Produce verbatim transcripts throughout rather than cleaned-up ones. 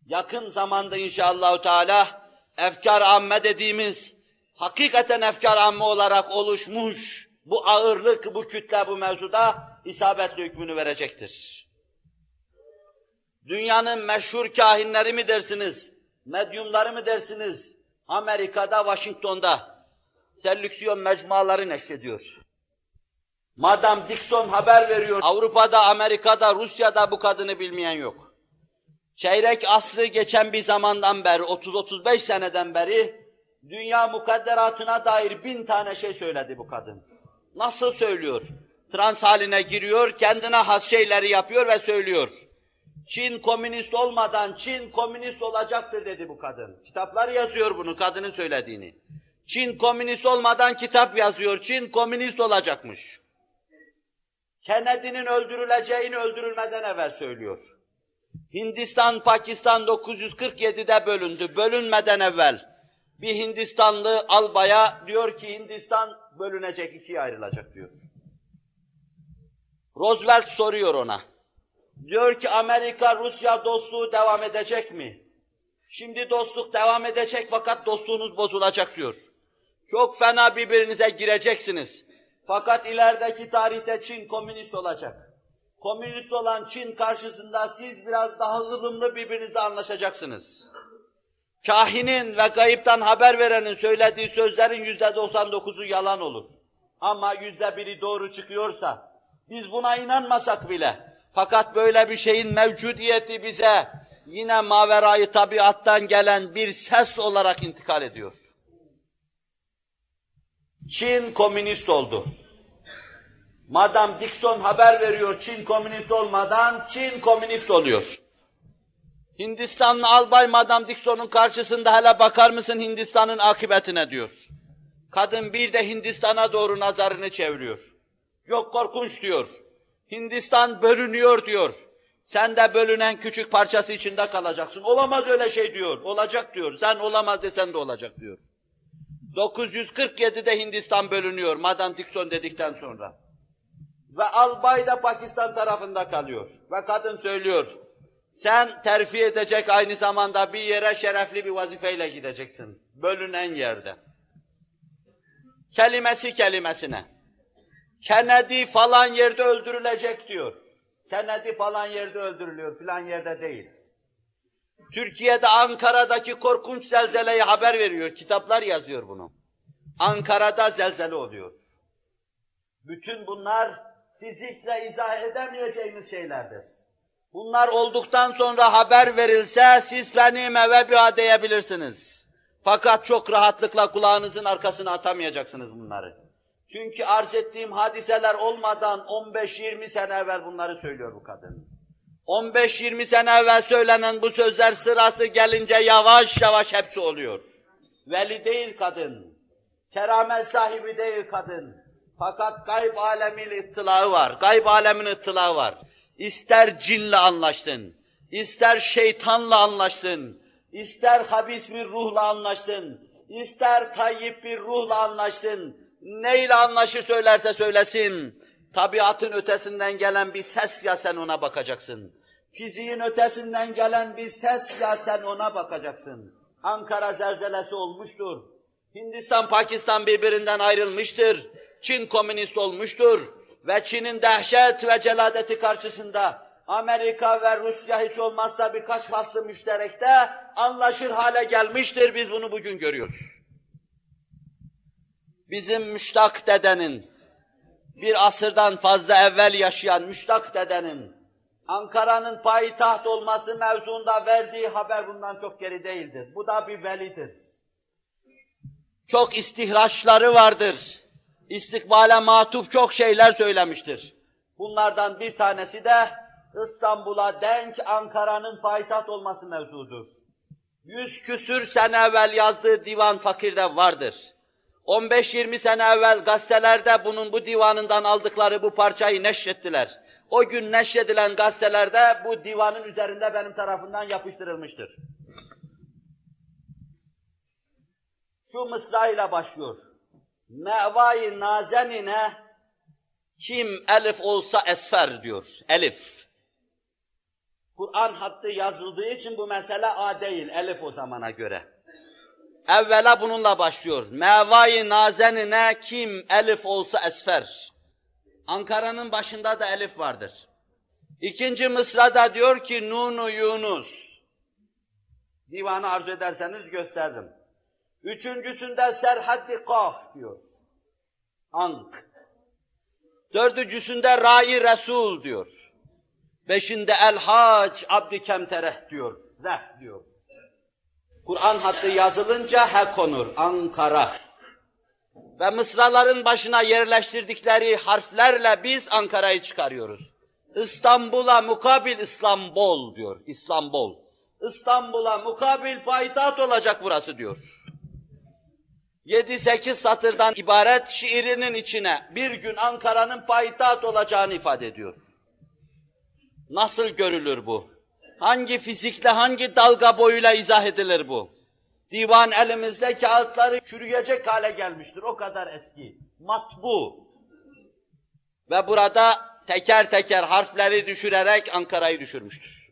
yakın zamanda inşallah Teala efkar amme dediğimiz, hakikaten efkar amme olarak oluşmuş bu ağırlık, bu kütle bu mevzuda isabetli hükmünü verecektir. Dünyanın meşhur kahinleri mi dersiniz, medyumları mı dersiniz, Amerika'da, Washington'da selüksiyon mecmuaları neşrediyor. Madam Dixon haber veriyor, Avrupa'da, Amerika'da, Rusya'da bu kadını bilmeyen yok. Çeyrek asrı geçen bir zamandan beri, otuz otuz beş seneden beri, dünya mukadderatına dair bin tane şey söyledi bu kadın. Nasıl söylüyor? Trans haline giriyor, kendine has şeyleri yapıyor ve söylüyor. Çin komünist olmadan Çin komünist olacaktır dedi bu kadın. Kitaplar yazıyor bunu, kadının söylediğini. Çin komünist olmadan kitap yazıyor, Çin komünist olacakmış. Kennedy'nin öldürüleceğini öldürülmeden evvel söylüyor. Hindistan, Pakistan dokuz yüz kırk yedi'de bölündü, bölünmeden evvel. Bir Hindistanlı albaya diyor ki Hindistan bölünecek, ikiye ayrılacak diyor. Roosevelt soruyor ona. Diyor ki Amerika-Rusya dostluğu devam edecek mi? Şimdi dostluk devam edecek fakat dostluğunuz bozulacak diyor. Çok fena birbirinize gireceksiniz. Fakat ilerideki tarihte Çin komünist olacak. Komünist olan Çin karşısında siz biraz daha ılımlı birbirinizle anlaşacaksınız. Kahinin ve gayipten haber verenin söylediği sözlerin yüzde doksan dokuzu yalan olur. Ama yüzde biri doğru çıkıyorsa, biz buna inanmasak bile, fakat böyle bir şeyin mevcudiyeti bize yine maverayı tabiattan gelen bir ses olarak intikal ediyor. Çin komünist oldu. Madam Dixon haber veriyor, Çin komünist olmadan Çin komünist oluyor. Hindistanlı albay Madam Dixon'un karşısında hele bakar mısın Hindistan'ın akıbetine diyor. Kadın bir de Hindistan'a doğru nazarını çeviriyor. Yok korkunç diyor. Hindistan bölünüyor diyor. Sen de bölünen küçük parçası içinde kalacaksın. Olamaz öyle şey diyor. Olacak diyor. Sen olamaz desen de olacak diyor. dokuz yüz kırk yedi'de Hindistan bölünüyor Madam Dixon dedikten sonra. Ve albay da Pakistan tarafında kalıyor. Ve kadın söylüyor. Sen terfi edecek aynı zamanda bir yere şerefli bir vazifeyle gideceksin. Bölünen yerde. Kelimesi kelimesine. Kennedy falan yerde öldürülecek diyor. Kennedy falan yerde öldürülüyor, falan yerde değil. Türkiye'de Ankara'daki korkunç zelzeleyi haber veriyor, kitaplar yazıyor bunu. Ankara'da zelzele oluyor. Bütün bunlar fizikle izah edemeyeceğimiz şeylerdir. Bunlar olduktan sonra haber verilse siz beni meve biha diyebilirsiniz. Fakat çok rahatlıkla kulağınızın arkasına atamayacaksınız bunları. Çünkü arz ettiğim hadiseler olmadan on beş yirmi sene evvel bunları söylüyor bu kadın. on beş yirmi sene evvel söylenen bu sözler sırası gelince yavaş yavaş hepsi oluyor. Veli değil kadın, keramet sahibi değil kadın. Fakat gayb alemin ıttılağı var, gayb alemin ıttılağı var. İster cinle anlaştın, ister şeytanla anlaştın, ister habis bir ruhla anlaştın, ister tayyip bir ruhla anlaştın, neyle anlaşı söylerse söylesin, tabiatın ötesinden gelen bir ses ya sen ona bakacaksın. Fiziğin ötesinden gelen bir ses ya sen ona bakacaksın. Ankara zelzelesi olmuştur. Hindistan, Pakistan birbirinden ayrılmıştır. Çin komünist olmuştur. Ve Çin'in dehşet ve celadeti karşısında Amerika ve Rusya hiç olmazsa birkaç faslı müşterekte anlaşır hale gelmiştir. Biz bunu bugün görüyoruz. Bizim Müştak dedenin, bir asırdan fazla evvel yaşayan Müştak dedenin, Ankara'nın payitaht olması mevzuunda verdiği haber bundan çok geri değildir. Bu da bir velidir. Çok istihraçları vardır. İstikbale matuf çok şeyler söylemiştir. Bunlardan bir tanesi de İstanbul'a denk Ankara'nın payitaht olması mevzudur. Yüz küsür sene evvel yazdığı divan fakirde vardır. on beş yirmi sene evvel gazetelerde bunun bu divanından aldıkları bu parçayı neşrettiler. O gün neşredilen gazetelerde bu divanın üzerinde benim tarafından yapıştırılmıştır. Şu mısrayla başlıyor. Mevai nazenine kim elif olsa esfer diyor. Elif. Kur'an hattı yazıldığı için bu mesele A değil, elif o zamana göre. Evvela bununla başlıyor. Mevai nazenine kim elif olsa esfer. Ankara'nın başında da elif vardır. İkinci mısrada diyor ki Nunu Yunus. Divanı arzu ederseniz gösterdim. Üçüncüsünde Serhaddi Kaf diyor. Ank. Dördüncüsünde Rai Resul diyor. Beşinde El Hac Abdi Kemtereh diyor. Zeh diyor. Kur'an hattı yazılınca he konur. Ankara. Ve mısraların başına yerleştirdikleri harflerle biz Ankara'yı çıkarıyoruz. İstanbul'a mukabil İslambol diyor. İslambol. İstanbul'a mukabil payitaht olacak burası diyor. Yedi sekiz satırdan ibaret şiirinin içine bir gün Ankara'nın payitaht olacağını ifade ediyor. Nasıl görülür bu? Hangi fizikle, hangi dalga boyuyla izah edilir bu? Divan elimizde, kağıtları çürüyecek hale gelmiştir, o kadar eski. Matbu. Ve burada teker teker harfleri düşürerek Ankara'yı düşürmüştür.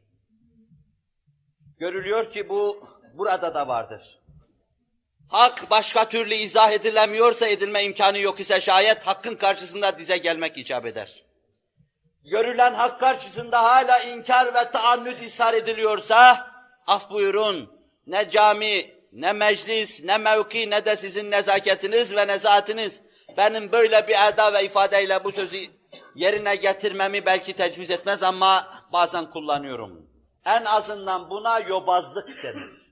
Görülüyor ki bu burada da vardır. Hak başka türlü izah edilemiyorsa, edilme imkanı yok ise şayet hakkın karşısında dize gelmek icap eder. Görülen hak karşısında hala inkar ve taannüt ishar ediliyorsa, af buyurun, ne cami, ne meclis, ne mevki, ne de sizin nezaketiniz ve nezahatiniz benim böyle bir eda ve ifadeyle bu sözü yerine getirmemi belki tecviz etmez ama bazen kullanıyorum. En azından buna yobazlık denir.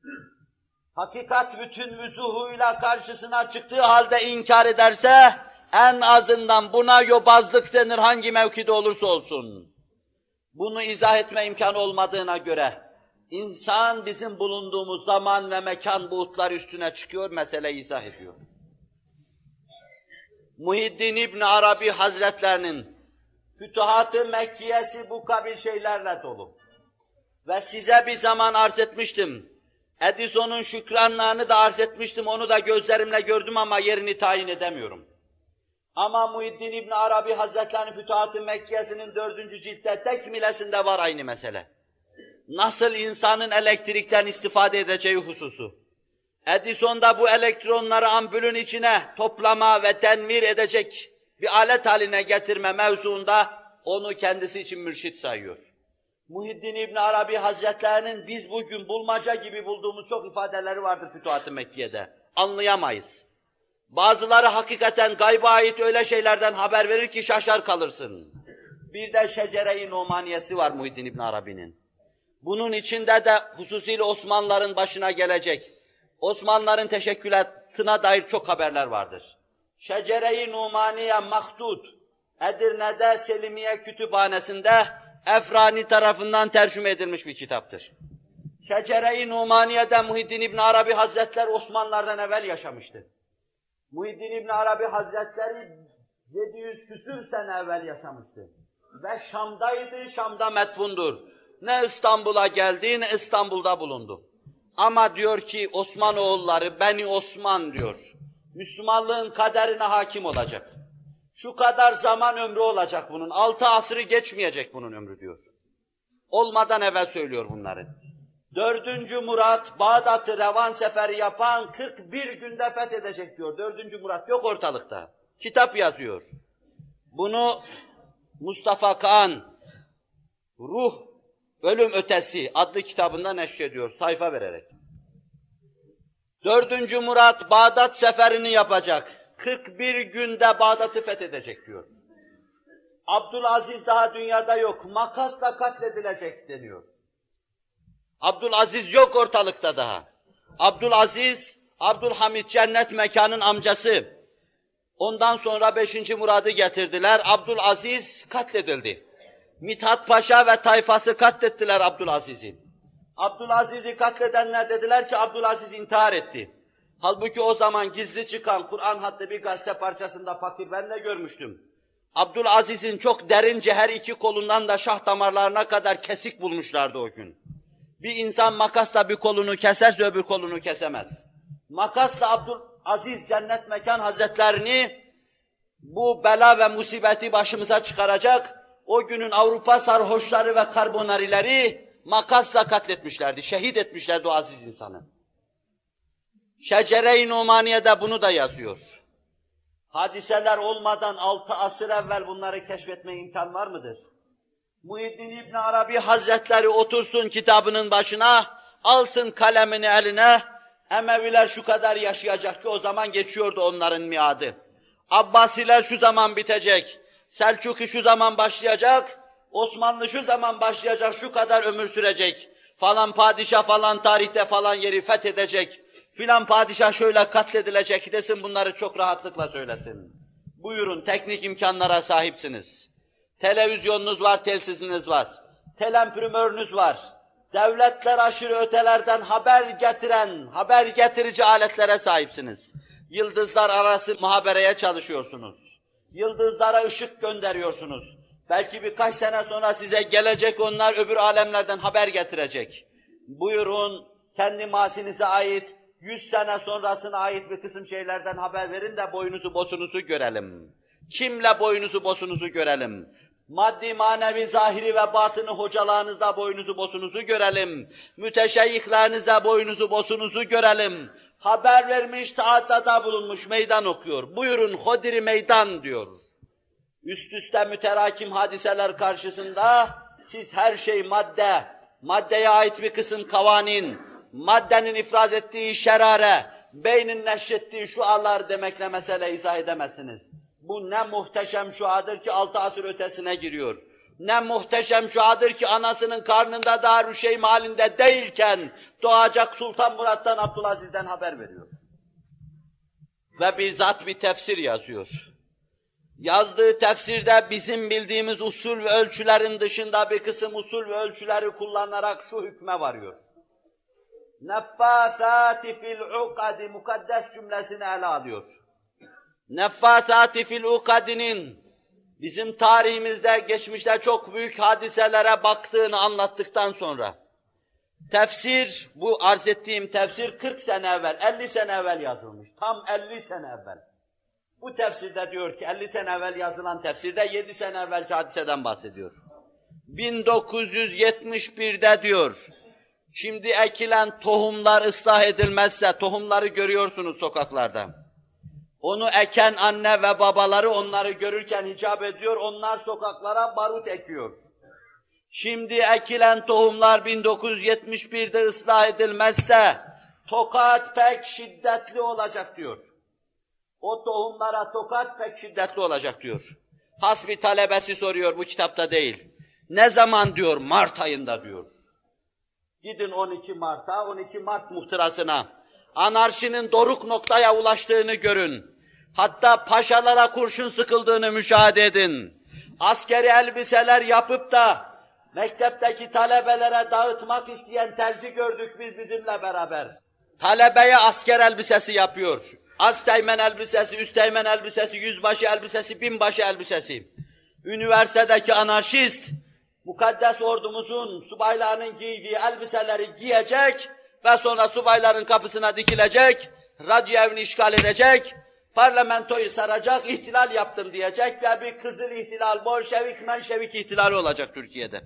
Hakikat bütün vüzuhuyla karşısına çıktığı halde inkar ederse, en azından buna yobazlık denir hangi mevkide olursa olsun. Bunu izah etme imkanı olmadığına göre, insan bizim bulunduğumuz zaman ve mekan buğutlar üstüne çıkıyor, meseleyi izah ediyor. Muhiddin İbn Arabi Hazretlerinin Fütuhat-ı Mekkiyesi bu kabil şeylerle dolu. Ve size bir zaman arz etmiştim. Edison'un şükranlarını da arz etmiştim, onu da gözlerimle gördüm ama yerini tayin edemiyorum. Ama Muhiddin İbn Arabi Hazretleri'nin Fütuhat-ı Mekkiyesi'nin dördüncü ciltte tekmilesinde var aynı mesele. Nasıl insanın elektrikten istifade edeceği hususu. Edison da bu elektronları ampulün içine toplama ve tenvir edecek bir alet haline getirme mevzuunda onu kendisi için mürşit sayıyor. Muhiddin İbn Arabi Hazretlerinin biz bugün bulmaca gibi bulduğumuz çok ifadeleri vardır Fütuhat-ı Mekke'de. Anlayamayız. Bazıları hakikaten gayba ait öyle şeylerden haber verir ki şaşar kalırsın. Bir de Şecere-i Numaniyesi var Muhiddin İbn Arabi'nin. Bunun içinde de hususiyle Osmanlıların başına gelecek, Osmanlıların teşekkülatına dair çok haberler vardır. Şecere-i Numaniye Mahdud, Edirne'de Selimiye Kütüphanesi'nde Efrani tarafından tercüme edilmiş bir kitaptır. Şecere-i Numaniye'de Muhiddin İbn Arabi Hazretleri Osmanlılardan evvel yaşamıştı. Muhiddin İbn Arabi Hazretleri yedi yüz küsür sene evvel yaşamıştı. Ve Şam'daydı, Şam'da metfundur. Ne İstanbul'a geldi, ne İstanbul'da bulundu. Ama diyor ki Osmanoğulları, Beni Osman diyor, Müslümanlığın kaderine hakim olacak. Şu kadar zaman ömrü olacak bunun, altı asrı geçmeyecek bunun ömrü diyor. Olmadan evvel söylüyor bunları. Dördüncü Murat, Bağdat'ı revan seferi yapan kırk bir günde fethedecek diyor. Dördüncü Murat yok ortalıkta. Kitap yazıyor. Bunu Mustafa Kağan, Ruh, Ölüm Ötesi adlı kitabında neşrediyor, sayfa vererek. Dördüncü Murat, Bağdat seferini yapacak. kırk bir günde Bağdat'ı fethedecek diyor. Abdülaziz daha dünyada yok, makasla katledilecek deniyor. Abdülaziz yok ortalıkta daha. Abdülaziz, Abdülhamid cennet mekanın amcası. Ondan sonra beşinci Murad'ı getirdiler, Abdülaziz katledildi. Mithat Paşa ve tayfası katlettiler Abdülaziz'i. Abdülaziz'i katledenler dediler ki Abdülaziz intihar etti. Halbuki o zaman gizli çıkan Kur'an hattı bir gazete parçasında fakir ben de görmüştüm. Abdülaziz'in çok derince her iki kolundan da şah damarlarına kadar kesik bulmuşlardı o gün. Bir insan makasla bir kolunu keserse öbür kolunu kesemez. Makasla Abdülaziz Cennet Mekan Hazretlerini bu bela ve musibeti başımıza çıkaracak, o günün Avrupa sarhoşları ve karbonarileri makasla katletmişlerdi, şehit etmişlerdi o aziz insanı. Şecere-i Numaniye'de bunu da yazıyor. Hadiseler olmadan altı asır evvel bunları keşfetme imkan var mıdır? Muhyiddin İbn Arabi Hazretleri otursun kitabının başına, alsın kalemini eline, Emeviler şu kadar yaşayacak ki o zaman geçiyordu onların miadı. Abbasiler şu zaman bitecek, Selçuklu şu zaman başlayacak, Osmanlı şu zaman başlayacak, şu kadar ömür sürecek, falan padişah falan tarihte falan yeri fethedecek, filan padişah şöyle katledilecek desin, bunları çok rahatlıkla söylesin. Buyurun, teknik imkanlara sahipsiniz. Televizyonunuz var, telsiziniz var, telemprimörünüz var. Devletler aşırı ötelerden haber getiren, haber getirici aletlere sahipsiniz. Yıldızlar arası muhabereye çalışıyorsunuz. Yıldızlara ışık gönderiyorsunuz. Belki birkaç sene sonra size gelecek onlar öbür alemlerden haber getirecek. Buyurun, kendi masinize ait, yüz sene sonrasına ait bir kısım şeylerden haber verin de boyunuzu bosunuzu görelim. Kimle boyunuzu bosunuzu görelim. Maddi, manevi, zahiri ve batını hocalarınızda boyunuzu bosunuzu görelim. Müteşeyyihlerinizde boyunuzu bosunuzu görelim. Haber vermiş, taaddada bulunmuş, meydan okuyor. Buyurun, hodiri meydan diyor. Üst üste müterakim hadiseler karşısında siz her şey madde, maddeye ait bir kısım kavanin, maddenin ifraz ettiği şerare, beynin neşrettiği şualar demekle mesele izah edemezsiniz. Bu ne muhteşem şuadır ki altı asır ötesine giriyor. Ne muhteşem şuadır ki anasının karnında Darüşşeym halinde değilken doğacak Sultan Murat'tan, Abdülaziz'den haber veriyor. Ve bir zat bir tefsir yazıyor. Yazdığı tefsirde bizim bildiğimiz usul ve ölçülerin dışında bir kısım usul ve ölçüleri kullanarak şu hükme varıyor. Neffâthâti fil ukadi mukaddes cümlesini ele alıyor. Neffâthâti fil ukadinin bizim tarihimizde, geçmişte çok büyük hadiselere baktığını anlattıktan sonra, tefsir, bu arz ettiğim tefsir kırk sene evvel, elli sene evvel yazılmış. Tam elli sene evvel. Bu tefsirde diyor ki, elli sene evvel yazılan tefsirde yedi sene evvelki hadiseden bahsediyor. bin dokuz yüz yetmiş bir'de diyor, şimdi ekilen tohumlar ıslah edilmezse, tohumları görüyorsunuz sokaklarda. Onu eken anne ve babaları onları görürken hicap ediyor, onlar sokaklara barut ekiyor. Şimdi ekilen tohumlar bin dokuz yüz yetmiş bir'de ıslah edilmezse, tokat pek şiddetli olacak diyor. O tohumlara tokat pek şiddetli olacak diyor. Has bir talebesi soruyor, bu kitapta değil. Ne zaman diyor? Mart ayında diyor. Gidin on iki Mart'a, on iki Mart muhtırasına. Anarşinin doruk noktaya ulaştığını görün. Hatta paşalara kurşun sıkıldığını müşahede edin. Askeri elbiseler yapıp da mektepteki talebelere dağıtmak isteyen terzi gördük biz bizimle beraber. Talebeye asker elbisesi yapıyor. Asteğmen elbisesi, üsteğmen elbisesi, yüzbaşı elbisesi, binbaşı elbisesi. Üniversitedeki anarşist, mukaddes ordumuzun subaylarının giydiği elbiseleri giyecek ve sonra subayların kapısına dikilecek, radyo evini işgal edecek, parlamentoyu saracak, ihtilal yaptım diyecek ve bir kızıl ihtilal, Bolşevik, Menşevik ihtilali olacak Türkiye'de.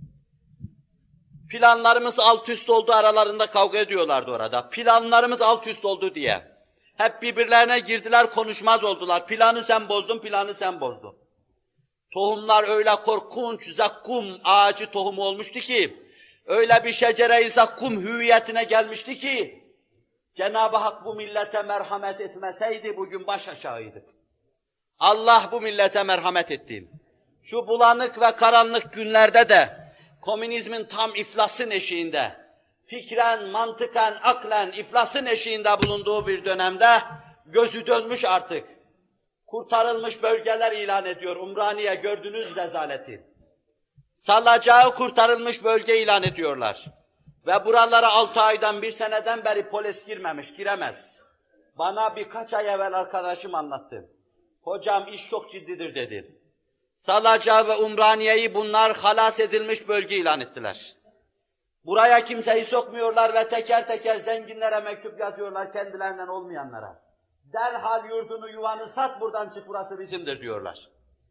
Planlarımız alt üst oldu, aralarında kavga ediyorlardı orada. Planlarımız alt üst oldu diye. Hep birbirlerine girdiler, konuşmaz oldular. Planı sen bozdun, planı sen bozdun. Tohumlar öyle korkunç, zakkum ağacı tohumu olmuştu ki, öyle bir şecere-i zakkum hüviyetine gelmişti ki, Cenab-ı Hak bu millete merhamet etmeseydi bugün baş aşağıydık. Allah bu millete merhamet etti. Şu bulanık ve karanlık günlerde de, komünizmin tam iflasın eşiğinde, fikren, mantıken, aklen iflasın eşiğinde bulunduğu bir dönemde, gözü dönmüş artık. Kurtarılmış bölgeler ilan ediyor. Umraniye gördünüz rezaleti. Salacağı kurtarılmış bölge ilan ediyorlar. Ve buralara altı aydan, bir seneden beri polis girmemiş, giremez. Bana birkaç ay evvel arkadaşım anlattı. Hocam iş çok ciddidir dedi. Salacağı ve Umraniye'yi bunlar halas edilmiş bölge ilan ettiler. Buraya kimseyi sokmuyorlar ve teker teker zenginlere mektup yazıyorlar kendilerinden olmayanlara. Derhal yurdunu, yuvanı sat, buradan çık, burası bizimdir diyorlar.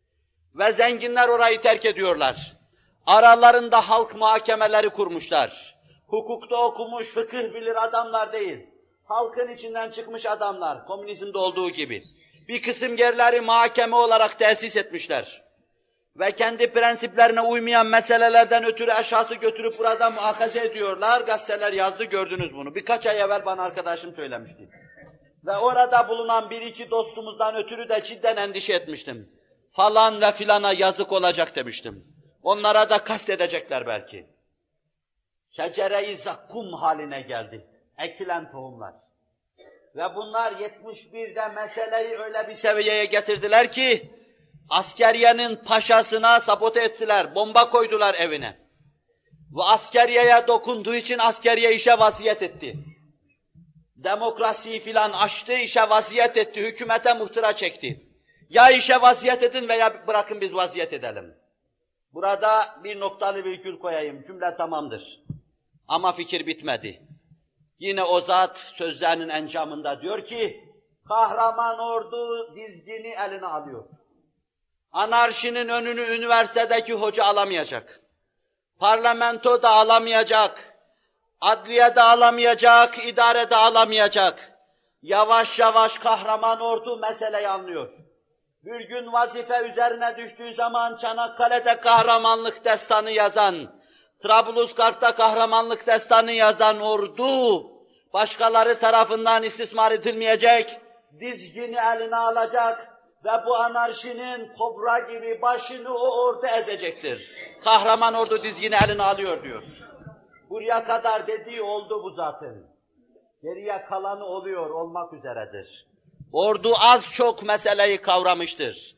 Ve zenginler orayı terk ediyorlar. Aralarında halk muhakemeleri kurmuşlar. Hukukta okumuş, fıkıh bilir adamlar değil. Halkın içinden çıkmış adamlar, komünizmde olduğu gibi. Bir kısım yerleri muhakeme olarak tesis etmişler. Ve kendi prensiplerine uymayan meselelerden ötürü eşhası götürüp burada muhakaze ediyorlar. Gazeteler yazdı, gördünüz bunu. Birkaç ay evvel bana arkadaşım söylemişti. Ve orada bulunan bir iki dostumuzdan ötürü de cidden endişe etmiştim. Falan ve filana yazık olacak demiştim. Onlara da kast edecekler belki. Şecere-i zakkum haline geldi. Ekilen tohumlar. Ve bunlar yetmiş birde meseleyi öyle bir seviyeye getirdiler ki, askeriyenin paşasına sabote ettiler, bomba koydular evine. Ve askeriyeye dokunduğu için askeriye işe vaziyet etti. Demokrasiyi filan açtı, işe vaziyet etti, hükümete muhtıra çekti. Ya işe vaziyet edin veya bırakın biz vaziyet edelim. Burada bir noktalı virgül koyayım, cümle tamamdır. Ama fikir bitmedi. Yine o zat sözlerinin encamında diyor ki, kahraman ordu dizgini eline alıyor. Anarşinin önünü üniversitedeki hoca alamayacak. Parlamento da alamayacak. Adliye de alamayacak, idare de alamayacak. Yavaş yavaş kahraman ordu meseleyi anlıyor. Bir gün vazife üzerine düştüğü zaman Çanakkale'de kahramanlık destanı yazan, Trablusgarp'ta kahramanlık destanı yazan ordu, başkaları tarafından istismar edilmeyecek, dizgini eline alacak ve bu anarşinin kobra gibi başını o ordu ezecektir. Kahraman ordu dizgini eline alıyor diyor. Buraya kadar dediği oldu bu zaten. Geriye kalanı oluyor, olmak üzeredir. Ordu az çok meseleyi kavramıştır.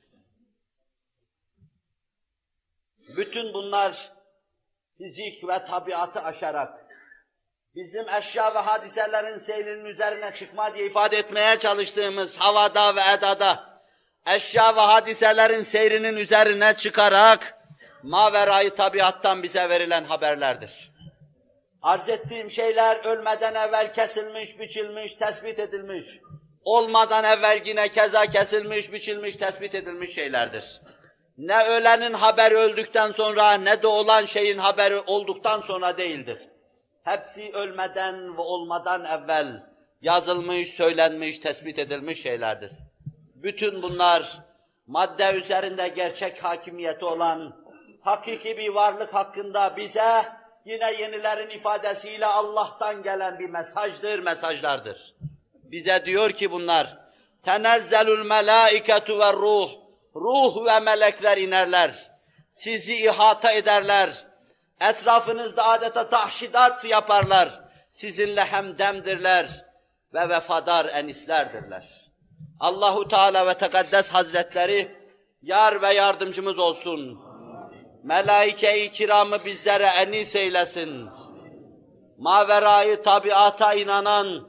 Bütün bunlar fizik ve tabiatı aşarak, bizim eşya ve hadiselerin seyrinin üzerine çıkma diye ifade etmeye çalıştığımız havada ve edada, eşya ve hadiselerin seyrinin üzerine çıkarak, maverayı tabiattan bize verilen haberlerdir. Arz ettiğim şeyler ölmeden evvel kesilmiş, biçilmiş, tespit edilmiş, olmadan evvel yine keza kesilmiş, biçilmiş, tespit edilmiş şeylerdir. Ne ölenin haberi öldükten sonra, ne de olan şeyin haberi olduktan sonra değildir. Hepsi ölmeden ve olmadan evvel yazılmış, söylenmiş, tespit edilmiş şeylerdir. Bütün bunlar madde üzerinde gerçek hakimiyeti olan hakiki bir varlık hakkında bize yine yenilerin ifadesiyle Allah'tan gelen bir mesajdır, mesajlardır. Bize diyor ki bunlar, tenezzelul melâiketu ve ruh, ruh ve melekler inerler, sizi ihata ederler, etrafınızda adeta tahşidat yaparlar, sizinle hemdemdirler ve vefadar enislerdirler. Allahu Teala ve Tekaddes Hazretleri yar ve yardımcımız olsun. Melaike-i kiramı bizlere enis eylesin. Maverayı tabiata inanan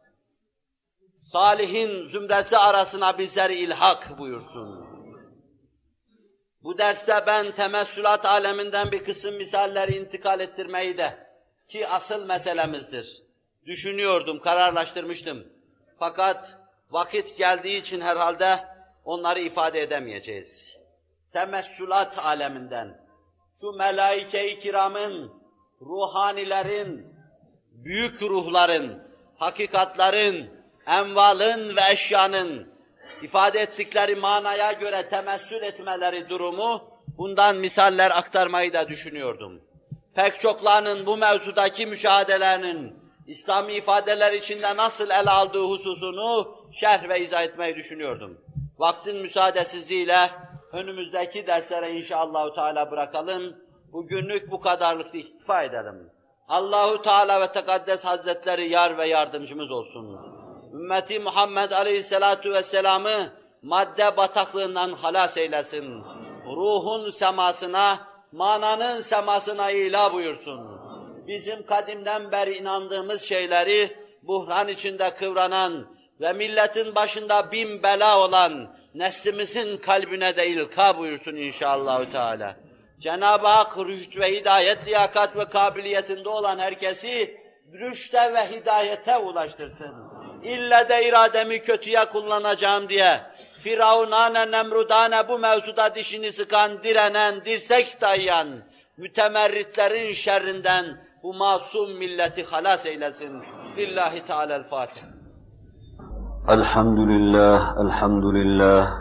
salihin zümresi arasına bizleri ilhak buyursun. Bu derste ben temessülat aleminden bir kısım misalleri intikal ettirmeyi de, ki asıl meselemizdir, düşünüyordum, kararlaştırmıştım. Fakat vakit geldiği için herhalde onları ifade edemeyeceğiz. Temessülat aleminden, şu melaike-i kiramın, ruhanilerin, büyük ruhların, hakikatların, envalın ve eşyanın ifade ettikleri manaya göre temessül etmeleri durumu, bundan misaller aktarmayı da düşünüyordum. Pek çoklarının bu mevzudaki müşahedelerinin İslami ifadeler içinde nasıl ele aldığı hususunu şerh ve izah etmeyi düşünüyordum. Vaktin müsaadesizliğiyle önümüzdeki derslere inşallahü teala bırakalım. Bugünlük bu kadarlık iktifa edelim. Allahu Teala ve Tekaddes Hazretleri yar ve yardımcımız olsun. Ümmeti Muhammed Aleyhisselatu Vesselam'ı madde bataklığından halas eylesin. Ruhun semasına, mananın semasına ila buyursun. Bizim kadimden beri inandığımız şeyleri buhran içinde kıvranan ve milletin başında bin bela olan neslimizin kalbine de ilka buyursun inşallahü teala. Cenab-ı Hak rüşt ve hidayet, liyakat ve kabiliyetinde olan herkesi rüşte ve hidayete ulaştırsın. İlle de irademi kötüye kullanacağım diye firavunane, nemrudane bu mevzuda dişini sıkan, direnen, dirsek dayayan mütemerritlerin şerrinden bu masum milleti halas eylesin. Lillahi Teala'l-Fatiha. Elhamdülillah, elhamdülillah.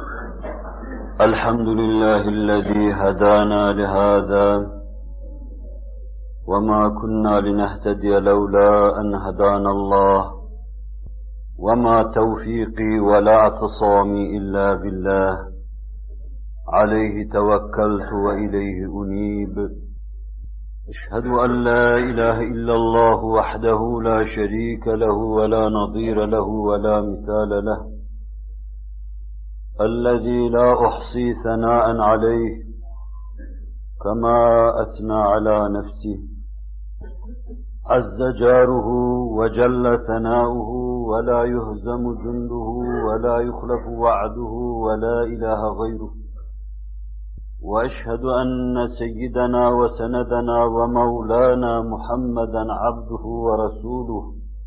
Elhamdülillahillezî hedâna lihâzâ. وما كنا لنهتدي لولا أن هدانا الله وما توفيقي ولا اعتصامي إلا بالله عليه توكلت وإليه أنيب أشهد أن لا إله إلا الله وحده لا شريك له ولا نظير له ولا مثال له الذي لا أحصي ثناء عليه كما أثنى على نفسه عز جاره وجل ثناؤه ولا يهزم جنده ولا يخلف وعده ولا إله غيره وأشهد أن سيدنا وسندنا ومولانا محمدا عبده ورسوله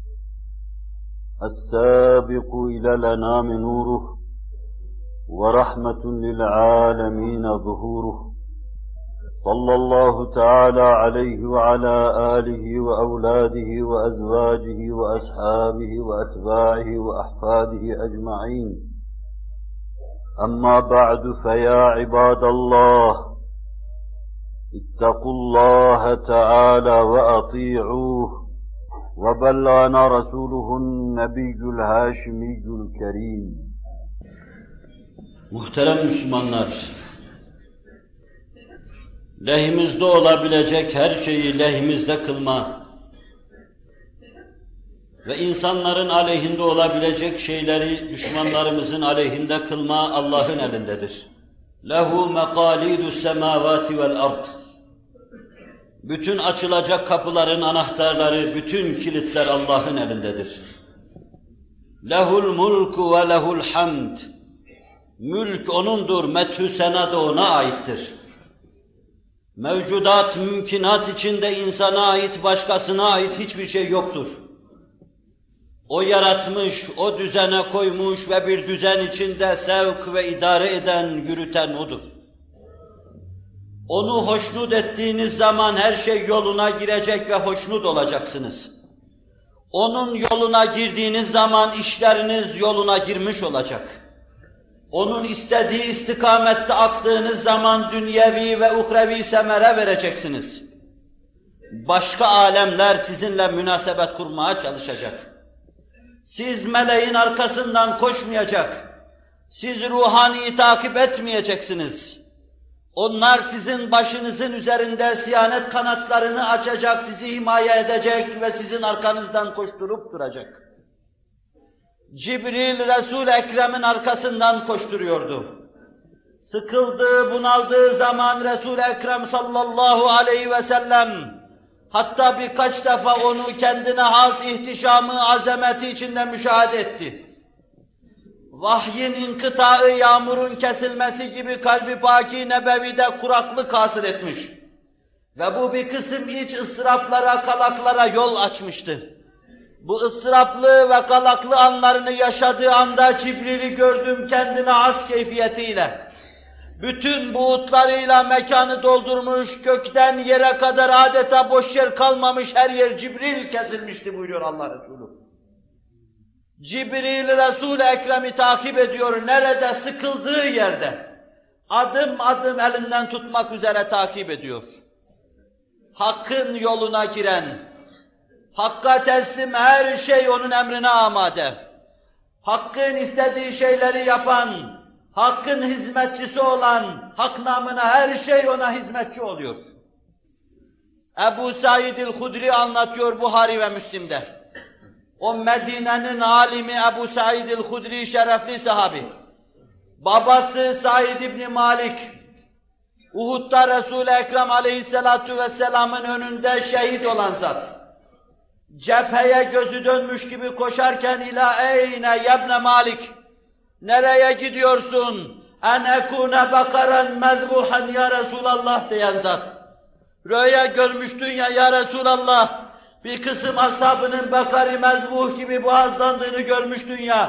السابق إلى الأنام نوره ورحمة للعالمين ظهوره صلى الله تعالى عليه وعلى آله وأولاده وأزواجه وأصحابه وأتباعه وأحفاده أجمعين أما بعد فيا عباد الله اتقوا الله تعالى وأطيعوه وبلغنا رسوله النبي الهاشمي الكريم. Muhterem Müslümanlar, lehimizde olabilecek her şeyi lehimizde kılma ve insanların aleyhinde olabilecek şeyleri düşmanlarımızın aleyhinde kılma Allah'ın elindedir. Lehu meqalidus semavati vel ard. Bütün açılacak kapıların anahtarları, bütün kilitler Allah'ın elindedir. Lehul mulku ve lehul hamd. Mülk O'nundur, methü sena da O'na aittir. Mevcudat, mümkinat içinde insana ait, başkasına ait hiçbir şey yoktur. O yaratmış, o düzene koymuş ve bir düzen içinde sevk ve idare eden, yürüten O'dur. Onu hoşnut ettiğiniz zaman her şey yoluna girecek ve hoşnut olacaksınız. Onun yoluna girdiğiniz zaman işleriniz yoluna girmiş olacak. Onun istediği istikamette aktığınız zaman dünyevi ve uhrevi semere vereceksiniz. Başka alemler sizinle münasebet kurmaya çalışacak. Siz meleğin arkasından koşmayacak. Siz ruhaniyi takip etmeyeceksiniz. Onlar sizin başınızın üzerinde siyanet kanatlarını açacak, sizi himaye edecek ve sizin arkanızdan koşturup duracak. Cibril, Resul-i Ekrem'in arkasından koşturuyordu. Sıkıldığı, bunaldığı zaman Resul-i Ekrem sallallahu aleyhi ve sellem hatta birkaç defa onu kendine has ihtişamı, azameti içinde müşahede etti. Vahyin inkıtağı, yağmurun kesilmesi gibi kalbi pâki nebevide kuraklık hasıl etmiş. Ve bu bir kısım iç ıstıraplara, kalaklara yol açmıştı. Bu ıstıraplı ve kalaklı anlarını yaşadığı anda Cibril'i gördüm kendine has keyfiyetiyle. Bütün buğutlarıyla mekanı doldurmuş, gökten yere kadar adeta boş yer kalmamış, her yer Cibril kesilmişti buyuruyor Allah Resulü. Cibril Resul-i Ekrem'i takip ediyor, nerede sıkıldığı yerde. Adım adım elinden tutmak üzere takip ediyor. Hakkın yoluna giren, Hakka teslim her şey onun emrine amade. Hakkın istediği şeyleri yapan, Hakkın hizmetçisi olan, Hak namına her şey ona hizmetçi oluyor. Ebu Said el-Hudri anlatıyor Buhari ve Müslim'de. O Medine'nin alimi Ebu Said el-Hudri şerefli sahabi. Babası Said İbni Malik, Uhud'da Resul-i Ekrem aleyhissalatu vesselamın önünde şehit olan zat. Cepheye gözü dönmüş gibi koşarken ila eyne yebne Malik, nereye gidiyorsun? En ekune bakaran mezbuhan ya Resulallah diyen zat. Rüya görmüştün ya ya Resulallah, bir kısım ashabının bakari mezbuh gibi boğazlandığını görmüştün ya,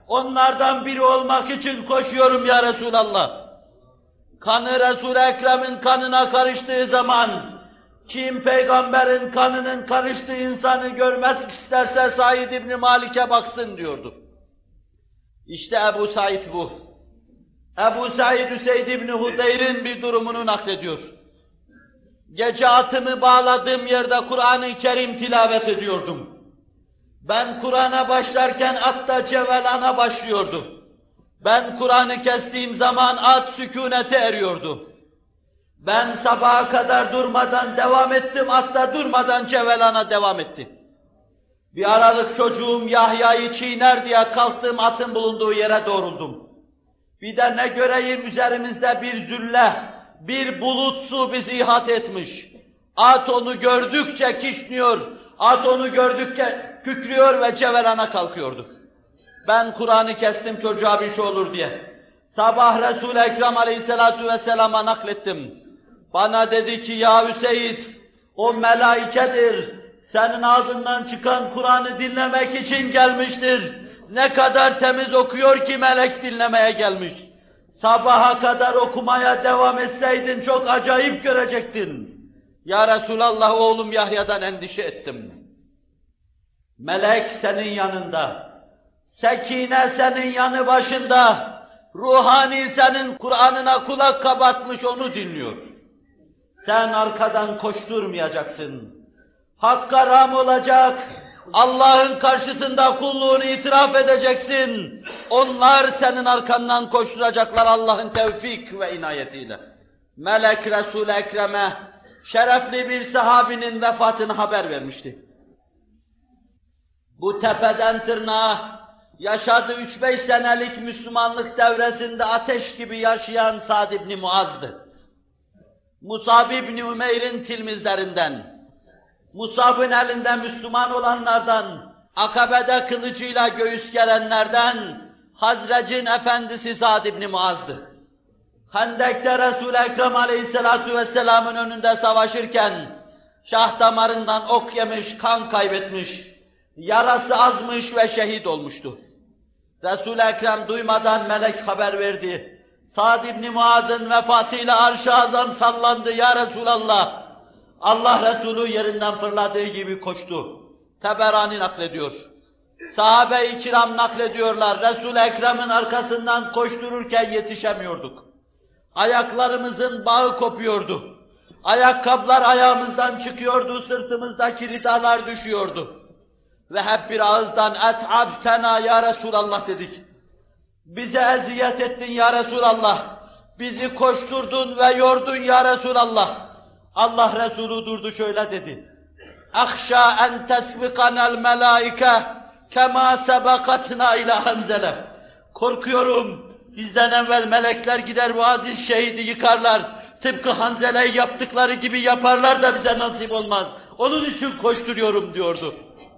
Onlardan biri olmak için koşuyorum ya Resulallah. Kanı Resul-i Ekrem'in kanına karıştığı zaman, kim peygamberin kanının karıştığı insanı görmek isterse Said İbni Malik'e baksın diyordu. İşte Ebu Said bu. Ebu Said Hüseyd İbni Hudeyr'in bir durumunu naklediyor. Gece atımı bağladığım yerde Kur'an-ı Kerim tilavet ediyordum. Ben Kur'an'a başlarken at da cevelana başlıyordu. Ben Kur'an'ı kestiğim zaman at sükunete eriyordu. Ben sabaha kadar durmadan devam ettim, at da durmadan cevelana devam etti. Bir aralık çocuğum Yahya'yı çiğner diye kalktım, atın bulunduğu yere doğruldum. Bir de ne göreyim üzerimizde bir zülle, bir bulut su bizi ihate etmiş. At onu gördükçe kişniyor, at onu gördükçe kükrüyor ve cevelana kalkıyordu. Ben Kur'an'ı kestim çocuğa bir şey olur diye. Sabah Resul-i Ekrem aleyhissalatu vesselama naklettim. Bana dedi ki ya Hüseyin, o melaikedir. Senin ağzından çıkan Kur'an'ı dinlemek için gelmiştir. Ne kadar temiz okuyor ki melek dinlemeye gelmiş. Sabaha kadar okumaya devam etseydin çok acayip görecektin. Ya Resulallah oğlum Yahya'dan endişe ettim. Melek senin yanında. Sekine senin yanı başında. Ruhani senin Kur'an'ına kulak kabartmış onu dinliyor. Sen arkadan koşturmayacaksın. Hakka ram olacak, Allah'ın karşısında kulluğunu itiraf edeceksin. Onlar senin arkandan koşturacaklar Allah'ın tevfik ve inayetiyle. Melek Resul-i Ekrem'e şerefli bir sahabinin vefatını haber vermişti. Bu tepeden tırnağa yaşadığı üç beş senelik Müslümanlık devresinde ateş gibi yaşayan Sa'd ibn Muaz'dı. Musab ibn Ümeyr'in tilmizlerinden, Musab'ın elinde Müslüman olanlardan, Akabe'de kılıcıyla göğüs gelenlerden, Hazrec'in efendisi Sa'd ibn Muaz'dı. Hendek'te Resul-i Ekrem aleyhissalatu vesselamın önünde savaşırken, şah damarından ok yemiş, kan kaybetmiş, yarası azmış ve şehit olmuştu. Resul-i Ekrem duymadan melek haber verdi. Sa'd ibn Muaz'ın vefatıyla arş-ı azam sallandı ya Resulallah. Allah Resulü yerinden fırladığı gibi koştu. Teberani naklediyor. Sahabe-i kiram naklediyorlar. Resul-i Ekrem'in arkasından koştururken yetişemiyorduk. Ayaklarımızın bağı kopuyordu. Ayakkabılar ayağımızdan çıkıyordu, sırtımızdaki ridalar düşüyordu. Ve hep bir ağızdan et'abtena ya Resulallah dedik. Bize eziyet ettin ya Resulallah. Bizi koşturdun ve yordun ya Resulallah. Allah Resulü durdu şöyle dedi. Akhşa en tesbikanel melaike kema sebakatna ila Hanzele. Korkuyorum bizden evvel melekler gider bu aziz şehidi yıkarlar. Tıpkı Hanzele'yi yaptıkları gibi yaparlar da bize nasip olmaz. Onun için koşturuyorum diyordu.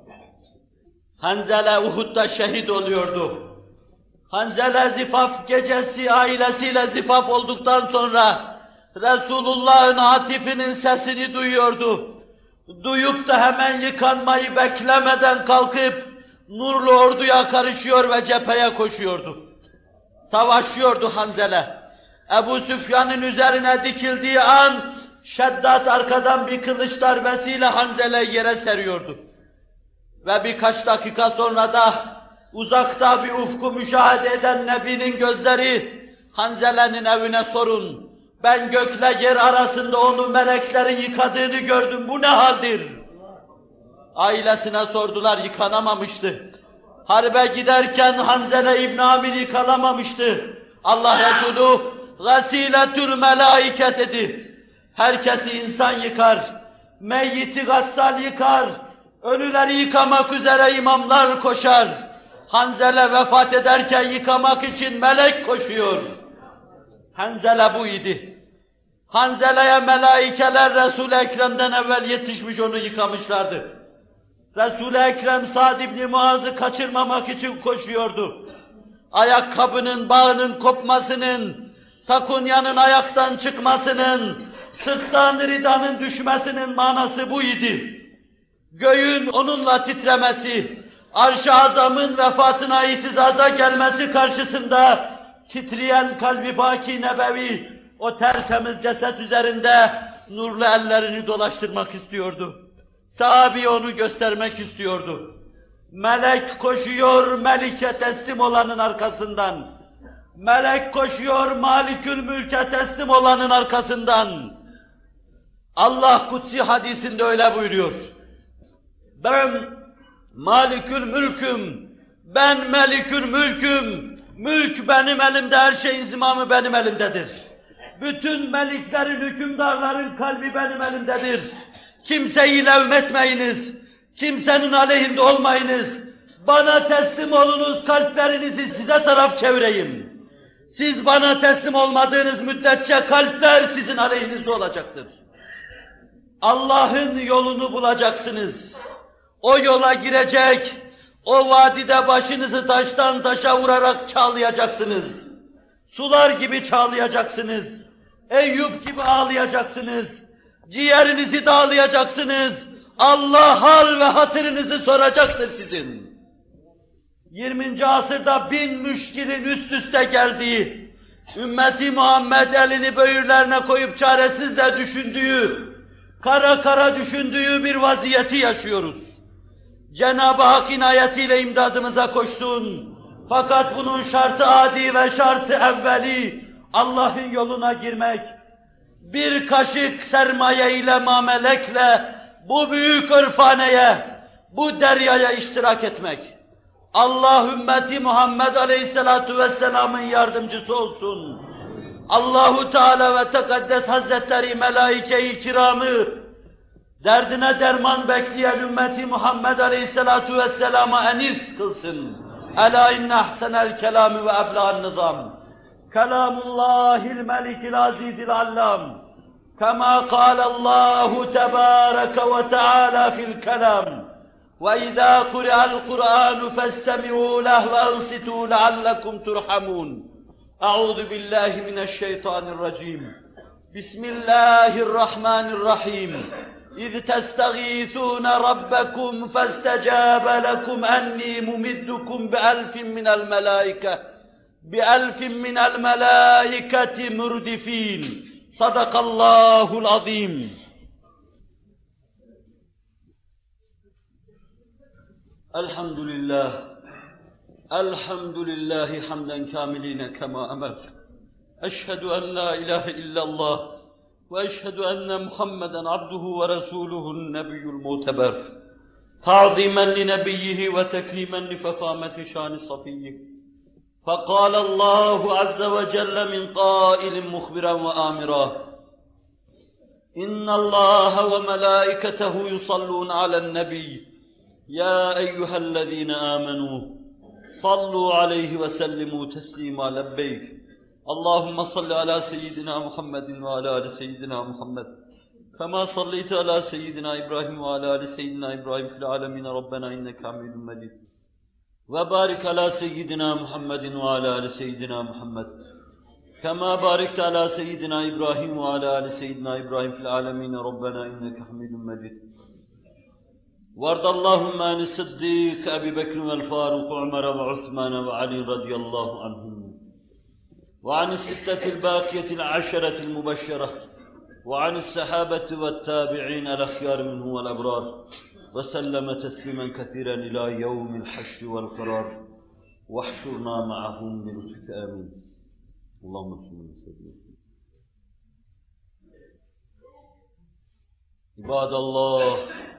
Hanzele Uhud'da şehit oluyordu. Hanzele zifaf gecesi ailesiyle zifaf olduktan sonra Resulullah'ın hatifinin sesini duyuyordu. Duyup da hemen yıkanmayı beklemeden kalkıp nurlu orduya karışıyor ve cepheye koşuyordu. Savaşıyordu Hanzele. Ebu Süfyan'ın üzerine dikildiği an Şeddat arkadan bir kılıç darbesiyle Hanzele'yi yere seriyordu. Ve birkaç dakika sonra da uzakta bir ufku müşahede eden Nebi'nin gözleri Hanzele'nin evine sorun. Ben gökle yer arasında onu meleklerin yıkadığını gördüm. Bu ne haldir? Ailesine sordular, yıkanamamıştı. Harbe giderken Hanzele İbn Amir yıkanamamıştı. Allah Resulü gasiletül melaike dedi. Herkesi insan yıkar, meyyiti gassal yıkar, ölüleri yıkamak üzere imamlar koşar. Hanzele vefat ederken yıkamak için melek koşuyor. Hanzele bu idi. Hanzele'ye melaikeler Resul-i Ekrem'den evvel yetişmiş onu yıkamışlardı. Resul-i Ekrem Sa'd ibn Muaz'ı kaçırmamak için koşuyordu. Ayakkabının bağının kopmasının, takunyanın ayaktan çıkmasının, sırttan ridanın düşmesinin manası bu idi. Göğün onunla titremesi, Arş-ı Azam'ın vefatına itizaza gelmesi karşısında titreyen kalbi baki nebevi o tertemiz ceset üzerinde nurlu ellerini dolaştırmak istiyordu. Sahabi onu göstermek istiyordu. Melek koşuyor Melik'e teslim olanın arkasından. Melek koşuyor Malikül Mülk'e teslim olanın arkasından. Allah kutsi hadisinde öyle buyuruyor. Ben Malikül Mülk'üm, ben Melikül Mülk'üm, mülk benim elimde, her şeyin zimamı benim elimdedir. Bütün meliklerin, hükümdarların kalbi benim elimdedir. Kimseyi levmetmeyiniz, kimsenin aleyhinde olmayınız. Bana teslim olunuz, kalplerinizi size taraf çevireyim. Siz bana teslim olmadığınız müddetçe kalpler sizin aleyhinizde olacaktır. Allah'ın yolunu bulacaksınız. O yola girecek, o vadide başınızı taştan taşa vurarak çağlayacaksınız. Sular gibi çağlayacaksınız. Eyüp gibi ağlayacaksınız. Ciğerinizi dağlayacaksınız. Allah hal ve hatırınızı soracaktır sizin. yirminci asırda bin müşkilin üst üste geldiği, ümmeti Muhammed elini böğürlerine koyup çaresizce düşündüğü, kara kara düşündüğü bir vaziyeti yaşıyoruz. Cenab-ı Hak inayetiyle imdadımıza koşsun. Fakat bunun şartı adi ve şartı evveli Allah'ın yoluna girmek, bir kaşık sermaye ile mamelekle bu büyük örfaneye, bu deryaya iştirak etmek. Allah ümmeti Muhammed Aleyhisselatu Vesselam'ın yardımcısı olsun. Allahu Teala ve Tekaddes Hazretleri melaike-i kiramı derdine derman bekleyen ümmeti Muhammed Aleyhisselatu Vesselam'a enis kılsın. Ela inne ahsenel kelami ve ebla'n nizam. Kelamullahil melikil azizil allam. Kema kâlallahu tebâreke ve teâlâ fil kelam. Ve izâ kuri'al Kur'ânu festemi'û leh ve ansitû leallekum turhamûn. Euzu billahi mineşşeytanirracim. Bismillahirrahmanirrahim. إذ تستغيثون ربكم فاستجاب لكم أني ممدكم بألف من الملائكة بألف من الملائكة مردفين صدق الله العظيم. الحمد لله الحمد لله حمدا كاملين كما أمر. أشهد أن لا إله إلا الله وأشهد أن محمدًا عبده ورسوله النبي المعتبر تعظيمًا لنبيه وتكريمًا لفخامة شان صفيه. فقال الله عز وجل من قائل مخبرًا وآمرًا: إن الله وملائكته يصلون على النبي يا أيها الذين آمنوا صلوا عليه وسلموا تسليما. لبيك اللهم صل على سيدنا محمد وعلى آل سيدنا محمد كما صليت على سيدنا إبراهيم وعلى آل سيدنا إبراهيم في العالمين ربنا إنك حميد مجيد. وبارك على سيدنا محمد وعلى آل سيدنا محمد كما باركت على سيدنا إبراهيم وعلى آل سيدنا إبراهيم في العالمين ربنا إنك حميد مجيد. وارض اللهم عن الصديق أبي بكر والفاروق وعمر وعثمان وعلي رضي الله عنهم وعن الستة الباقية العشرة المبشرة وعن الصحابة والتابعين الأخيار منهم والأبرار وسلم تسليما كثيرا إلى يوم الحشر والقرار واحشرنا معهم بلطفك آمين. اللهم صل وسلم. İbadallah,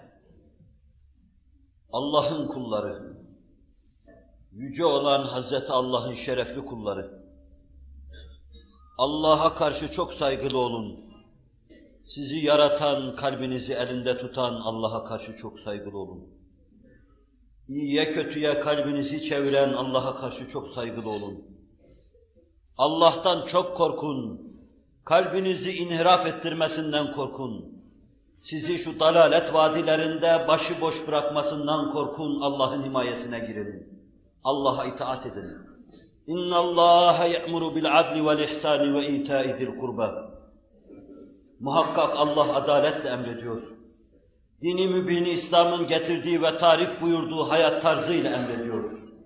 Allah'ın kulları, yüce olan Hazreti Allah'ın şerefli kulları, Allah'a karşı çok saygılı olun. Sizi yaratan, kalbinizi elinde tutan Allah'a karşı çok saygılı olun. İyiye kötüye kalbinizi çeviren Allah'a karşı çok saygılı olun. Allah'tan çok korkun. Kalbinizi inhiraf ettirmesinden korkun. Sizi şu dalalet vadilerinde başıboş bırakmasından korkun. Allah'ın himayesine girin. Allah'a itaat edin. İnna Allaha ya'muru bil adli vel ihsani ve ita'i zil kurba. Muhakkak Allah adaletle emrediyor. dini mübin İslam'ın getirdiği ve tarif buyurduğu hayat tarzıyla emrediyor.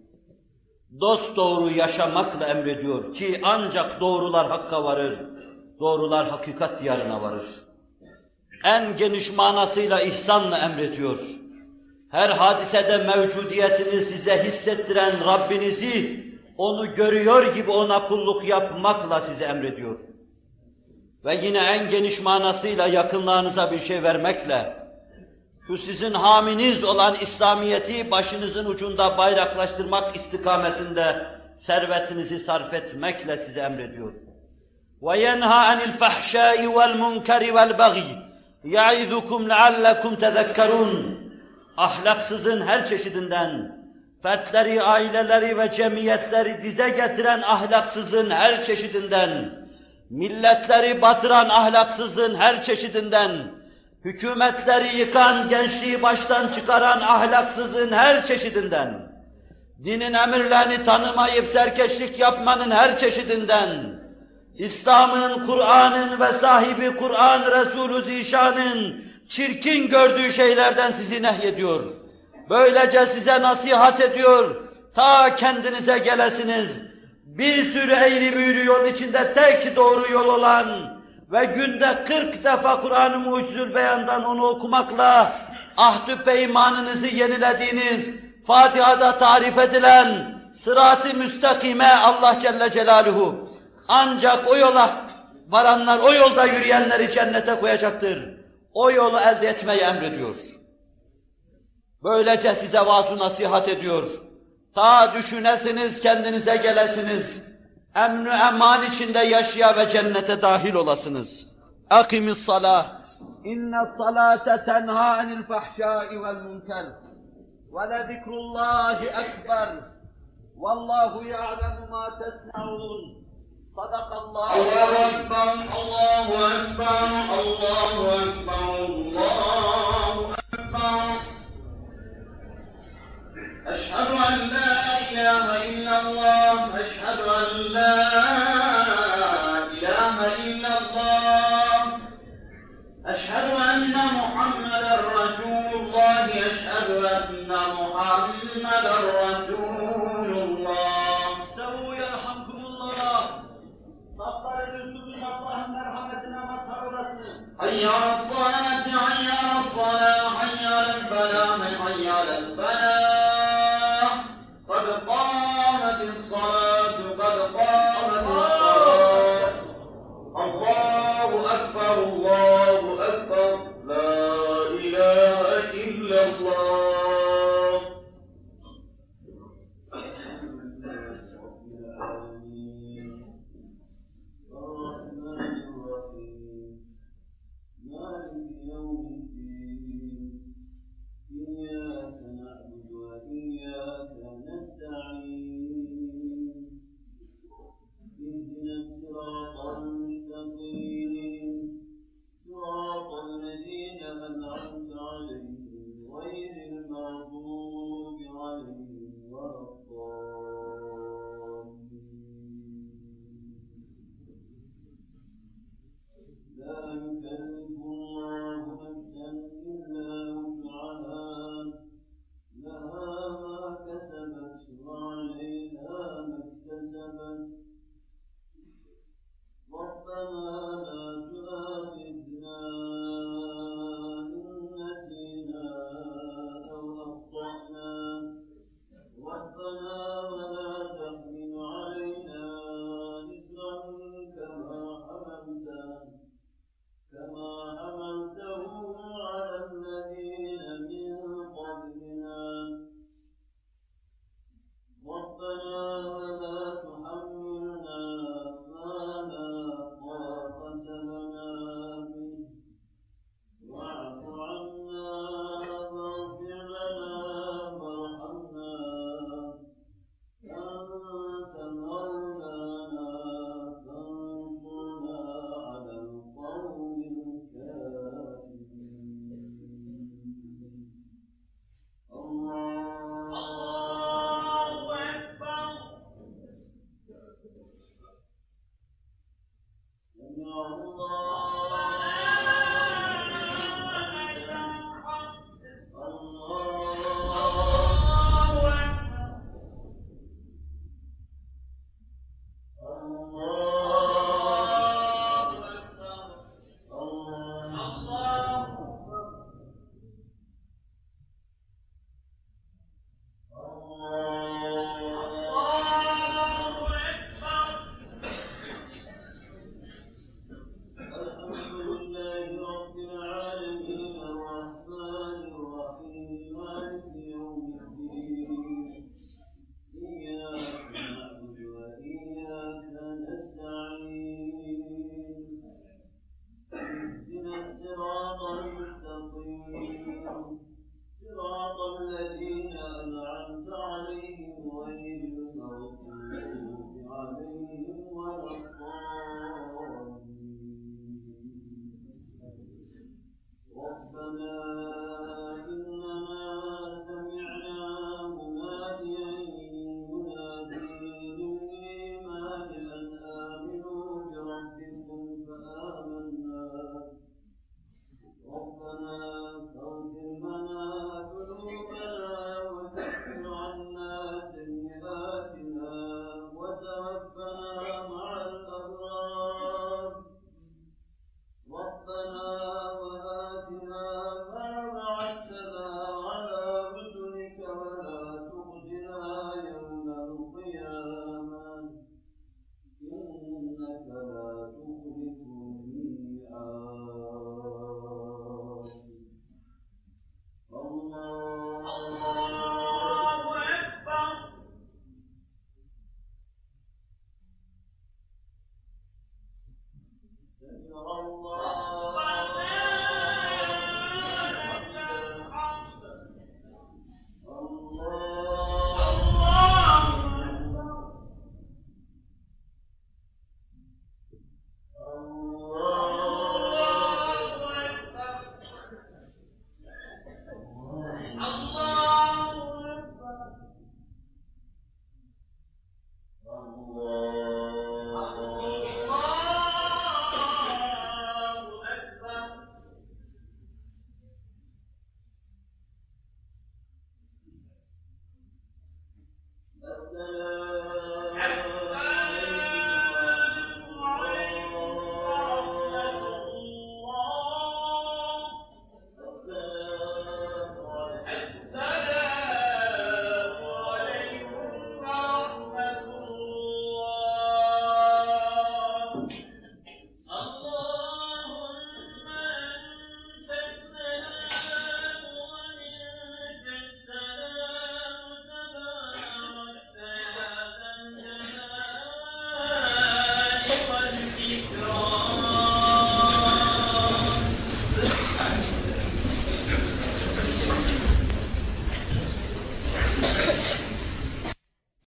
Dosdoğru yaşamakla emrediyor ki ancak doğrular hakka varır, doğrular hakikat diyarına varır. En geniş manasıyla ihsanla emrediyor. Her hadisede mevcudiyetini size hissettiren Rabbinizi, onu görüyor gibi ona kulluk yapmakla size emrediyor. Ve yine en geniş manasıyla yakınlarınıza bir şey vermekle, şu sizin haminiz olan İslamiyet'i başınızın ucunda bayraklaştırmak istikametinde servetinizi sarf etmekle size emrediyor. وَيَنْهَا عَنِ الْفَحْشَاءِ وَالْمُنْكَرِ وَالْبَغِيِ يَعِذُكُمْ لَعَلَّكُمْ تَذَكَّرُونَ Ahlaksızın her çeşidinden, fertleri, aileleri ve cemiyetleri dize getiren ahlaksızın her çeşidinden, milletleri batıran ahlaksızın her çeşidinden, hükümetleri yıkan, gençliği baştan çıkaran ahlaksızın her çeşidinden, dinin emirlerini tanımayıp serkeşlik yapmanın her çeşidinden, İslam'ın, Kur'an'ın ve sahibi Kur'an Resulü Zişan'ın çirkin gördüğü şeylerden sizi nehyediyor. Böylece size nasihat ediyor, ta kendinize gelesiniz. Bir sürü eğri büğrü yol içinde tek doğru yol olan ve günde kırk defa Kur'an-ı Mucizül Beyan'dan onu okumakla ahdü peymanınızı yenilediğiniz, Fatiha'da tarif edilen sırat-ı müstakime Allah Celle Celaluhu ancak o yola varanlar, o yolda yürüyenleri cennete koyacaktır. O yolu elde etmeyi emrediyor. Böylece size vaaz-ı nasihat ediyor. Ta düşünesiniz, kendinize gelesiniz. Emn-i eman içinde yaşaya ve cennete dahil olasınız. Akimis salah. İnne salate tenha anil fahşai vel münker. Ve le zikrullahi ekber. Vallahu ya'lemu ma tesna'un. Sadakallahu. Allahu ekber, Allahu ekber, Allahu ekber, Allahu ekber. أشهد أن لا إله إلا الله أشهد أن لا إله إلا الله أشهد أن محمدا رسول الله أشهد أن محمدا رسول الله استووا يرحمكم الله صفر الرسول الله مرحمتنا مظهر رسول حي على الصلاة حي على الصلاة حي على الفلاح حي على الفلاح قد قام